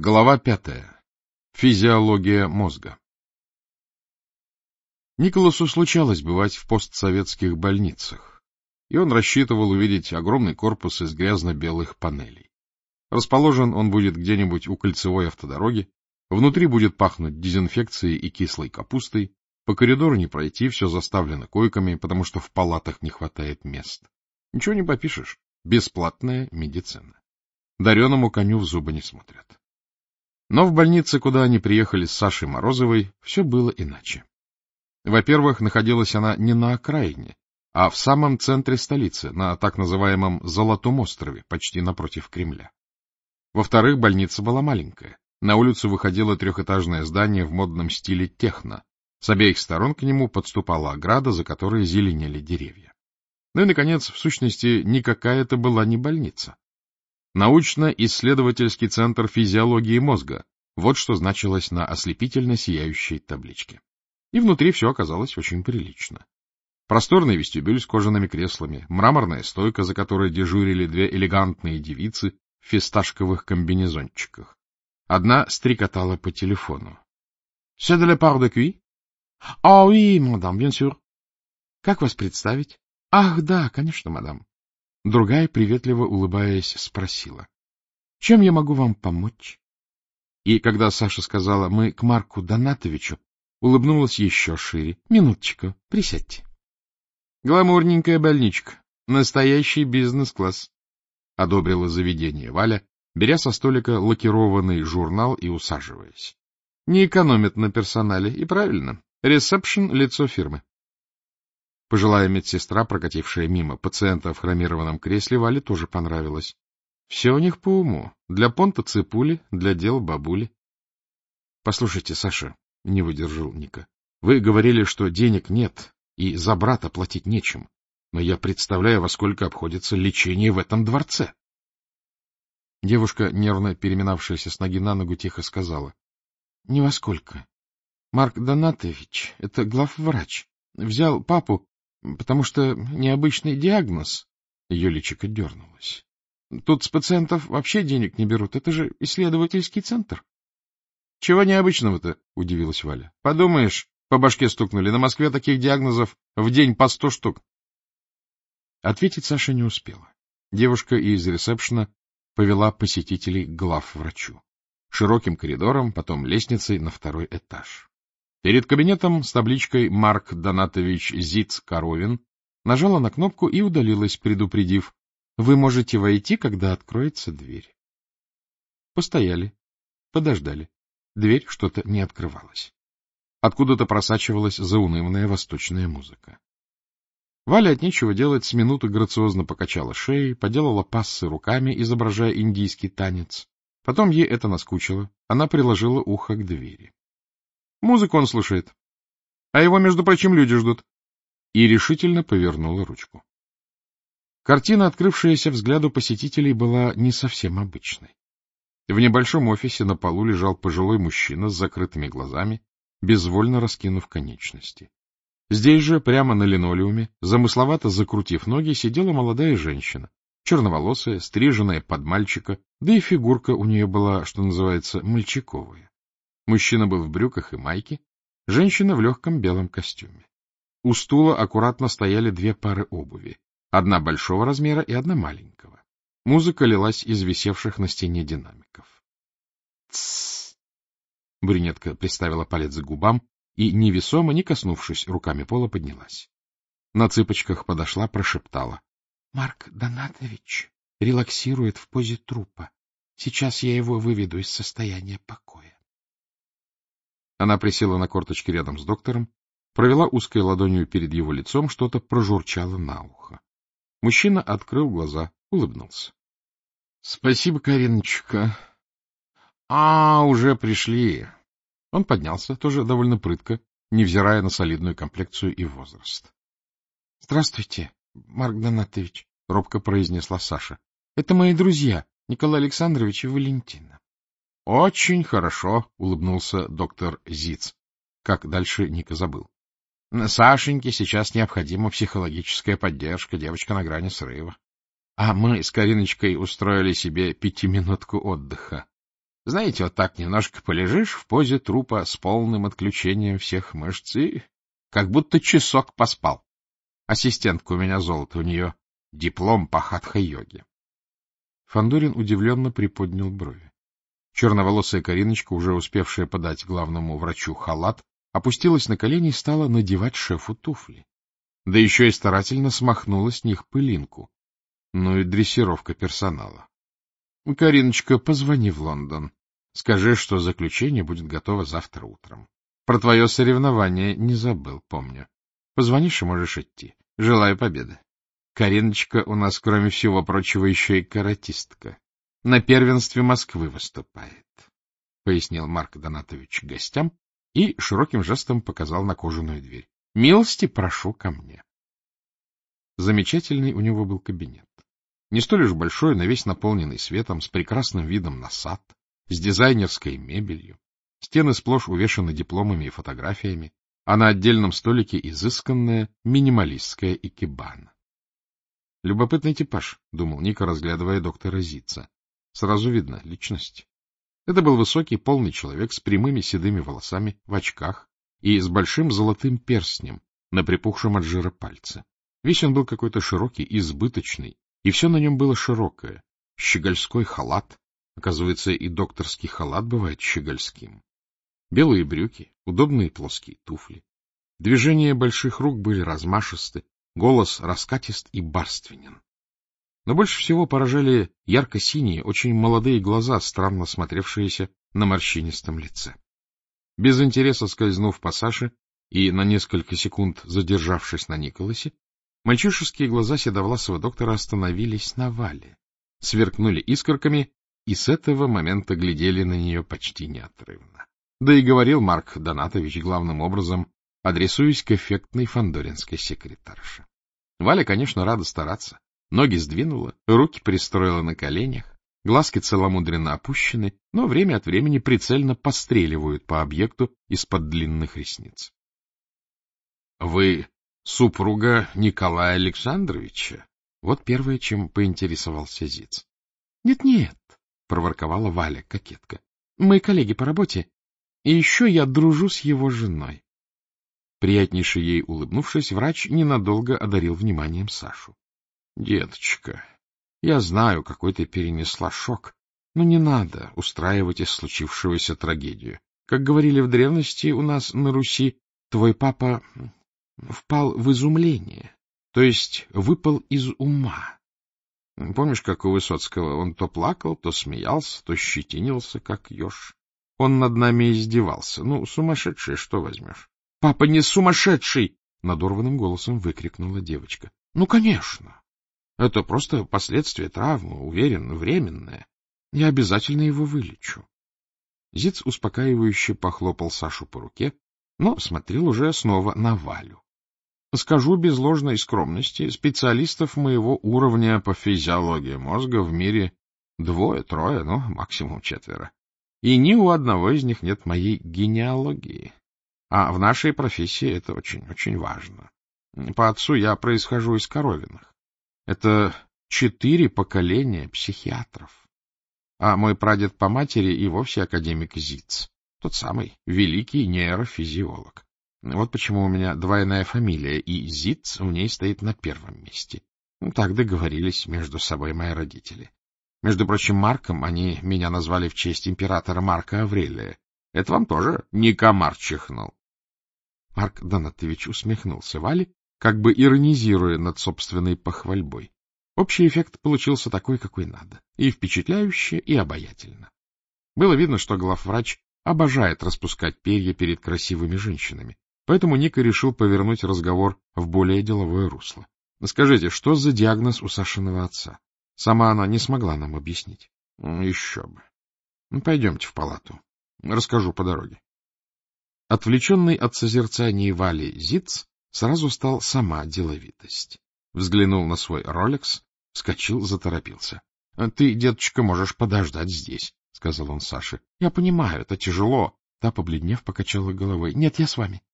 Глава 5. Физиология мозга. Николасу случалось бывать в постсоветских больницах, и он рассчитывал увидеть огромный корпус из грязно-белых панелей. Расположен он будет где-нибудь у кольцевой автодороги, внутри будет пахнуть дезинфекцией и кислой капустой, по коридору не пройти, все заставлено койками, потому что в палатах не хватает мест. Ничего не попишешь, бесплатная медицина. Дареному коню в зубы не смотрят. Но в больнице, куда они приехали с Сашей Морозовой, все было иначе. Во-первых, находилась она не на окраине, а в самом центре столицы, на так называемом Золотом острове, почти напротив Кремля. Во-вторых, больница была маленькая. На улицу выходило трехэтажное здание в модном стиле техно. С обеих сторон к нему подступала ограда, за которой зеленели деревья. Ну и, наконец, в сущности, никакая это была не больница. Научно-исследовательский центр физиологии мозга. Вот что значилось на ослепительно сияющей табличке. И внутри все оказалось очень прилично. Просторный вестибюль с кожаными креслами, мраморная стойка, за которой дежурили две элегантные девицы в фисташковых комбинезончиках. Одна стрекотала по телефону. — C'est de la part de qui? — Ah oui, madame, bien sûr. — Как вас представить? — Ах, да, конечно, мадам. Другая, приветливо улыбаясь, спросила: — Чем я могу вам помочь? И когда Саша сказала: мы к Марку Донатовичу, улыбнулась еще шире. — Минуточку, присядьте. — Гламурненькая больничка, настоящий бизнес-класс, — одобрила заведение Валя, беря со столика лакированный журнал и усаживаясь. — Не экономят на персонале, и правильно. Ресепшн — лицо фирмы. Пожилая медсестра, прокатившая мимо пациента в хромированном кресле, Вале тоже понравилось. Все у них по уму. Для понта ципули, для дел бабули. — Послушайте, Саша, — не выдержал Ника, — вы говорили, что денег нет, и за брата платить нечем. Но я представляю, во сколько обходится лечение в этом дворце. Девушка, нервно переминавшаяся с ноги на ногу, тихо сказала: — Не во сколько. Марк Донатович, это главврач, взял папу, потому что необычный диагноз. Ее личико дернулось. Тут с пациентов вообще денег не берут. Это же исследовательский центр. — Чего необычного-то? — удивилась Валя. — Подумаешь, по башке стукнули. На Москве таких диагнозов в день по 100 штук. Ответить Саша не успела. Девушка из ресепшена повела посетителей к главврачу. Широким коридором, потом лестницей на второй этаж. Перед кабинетом с табличкой «Марк Донатович Зиц-Коровин» нажала на кнопку и удалилась, предупредив: «Вы можете войти, когда откроется дверь». Постояли, подождали. Дверь что-то не открывалась. Откуда-то просачивалась заунывная восточная музыка. Валя от нечего делать с минуты грациозно покачала шеей, поделала пассы руками, изображая индийский танец. Потом ей это наскучило. Она приложила ухо к двери. Музыку он слушает. А его, между прочим, люди ждут. И решительно повернула ручку. Картина, открывшаяся взгляду посетителей, была не совсем обычной. В небольшом офисе на полу лежал пожилой мужчина с закрытыми глазами, безвольно раскинув конечности. Здесь же, прямо на линолеуме, замысловато закрутив ноги, сидела молодая женщина, черноволосая, стриженная под мальчика, да и фигурка у нее была, что называется, мальчиковая. Мужчина был в брюках и майке, женщина в легком белом костюме. У стула аккуратно стояли две пары обуви, одна большого размера и одна маленького. Музыка лилась из висевших на стене динамиков. «Тссс!» Брюнетка приставила палец к губам и, невесомо, не коснувшись руками пола, поднялась. На цыпочках подошла, прошептала: — Марк Донатович релаксирует в позе трупа. Сейчас я его выведу из состояния покоя. Она присела на корточки рядом с доктором, провела узкой ладонью перед его лицом, что-то прожурчала на ухо. Мужчина открыл глаза, улыбнулся. — Спасибо, Кариночка. — уже пришли. Он поднялся, тоже довольно прытко, невзирая на солидную комплекцию и возраст. — Здравствуйте, Марк Донатович, — робко произнесла Саша. — Это мои друзья, Николай Александрович и Валентина. — Очень хорошо, — улыбнулся доктор Зиц. Как дальше, Ника забыл. — Сашеньке сейчас необходима психологическая поддержка, девочка на грани срыва. А мы с Кариночкой устроили себе 5-минутку отдыха. Знаете, вот так немножко полежишь в позе трупа с полным отключением всех мышц и как будто часок поспал. Ассистентка у меня золото, у нее диплом по хатха-йоге. Фандорин удивленно приподнял брови. Черноволосая Кариночка, уже успевшая подать главному врачу халат, опустилась на колени и стала надевать шефу туфли. Да еще и старательно смахнула с них пылинку. Ну и дрессировка персонала. — Кариночка, позвони в Лондон. Скажи, что заключение будет готово завтра утром. Про твое соревнование не забыл, помню. Позвонишь и можешь идти. Желаю победы. Кариночка у нас, кроме всего прочего, еще и каратистка. На первенстве Москвы выступает, — пояснил Марк Донатович гостям и широким жестом показал на кожаную дверь. — Милости прошу ко мне. Замечательный у него был кабинет. Не столь уж большой, но весь наполненный светом, с прекрасным видом на сад, с дизайнерской мебелью. Стены сплошь увешаны дипломами и фотографиями, а на отдельном столике изысканная минималистская икебана. Любопытный типаж, — думал Ника, разглядывая доктора Зитца. Сразу видно личность. Это был высокий, полный человек с прямыми седыми волосами, в очках и с большим золотым перстнем на припухшем от жира пальце. Весь он был какой-то широкий, избыточный, и все на нем было широкое. Щегольской халат. Оказывается, и докторский халат бывает щегольским. Белые брюки, удобные плоские туфли. Движения больших рук были размашисты, голос раскатист и барственен. Но больше всего поражали ярко-синие, очень молодые глаза, странно смотревшиеся на морщинистом лице. Без интереса скользнув по Саше и на несколько секунд задержавшись на Николасе, мальчишеские глаза седовласого доктора остановились на Вале, сверкнули искорками и с этого момента глядели на нее почти неотрывно. Да и говорил Марк Донатович главным образом, адресуясь к эффектной фандоринской секретарше. Валя, конечно, рада стараться. Ноги сдвинула, руки пристроила на коленях, глазки целомудренно опущены, но время от времени прицельно постреливают по объекту из-под длинных ресниц. — Вы супруга Николая Александровича? Вот первое, чем поинтересовался Зиц. Нет, — проворковала Валя, кокетка. — Мы коллеги по работе, и еще я дружу с его женой. Приятнейше ей улыбнувшись, врач ненадолго одарил вниманием Сашу. — Деточка, я знаю, какой ты перенесла шок, но не надо устраивать из случившегося трагедию. Как говорили в древности у нас на Руси, твой папа впал в изумление, то есть выпал из ума. Помнишь, как у Высоцкого он то плакал, то смеялся, то щетинился, как еж? Он над нами издевался. Ну, сумасшедший, что возьмешь? — Папа не сумасшедший! — надорванным голосом выкрикнула девочка. — Ну, конечно. Это просто последствия травмы, уверен, временное. Я обязательно его вылечу. Зиц успокаивающе похлопал Сашу по руке, но смотрел уже снова на Валю. Скажу без ложной скромности, специалистов моего уровня по физиологии мозга в мире 2-3, ну, максимум 4. И ни у одного из них нет моей генеалогии. А в нашей профессии это очень-очень важно. По отцу я происхожу из Коровиных. Это 4 поколения психиатров. А мой прадед по матери и вовсе академик Зиц, тот самый великий нейрофизиолог. Вот почему у меня двойная фамилия, и Зиц в ней стоит на первом месте. Так договорились между собой мои родители. Между прочим, Марком они меня назвали в честь императора Марка Аврелия. Это вам тоже не комар чихнул. Марк Донатович усмехнулся Вале, как бы иронизируя над собственной похвальбой. Общий эффект получился такой, какой надо. И впечатляюще, и обаятельно. Было видно, что главврач обожает распускать перья перед красивыми женщинами. Поэтому Ника решил повернуть разговор в более деловое русло. — Скажите, что за диагноз у Сашиного отца? Сама она не смогла нам объяснить. — Еще бы. Пойдемте в палату. Расскажу по дороге. Отвлеченный от созерцания Вали Зиц сразу стал сама деловитость. Взглянул на свой Ролекс, вскочил, заторопился. — Ты, деточка, можешь подождать здесь, — сказал он Саше. — Я понимаю, это тяжело. Та, побледнев, покачала головой. — Нет, я с вами.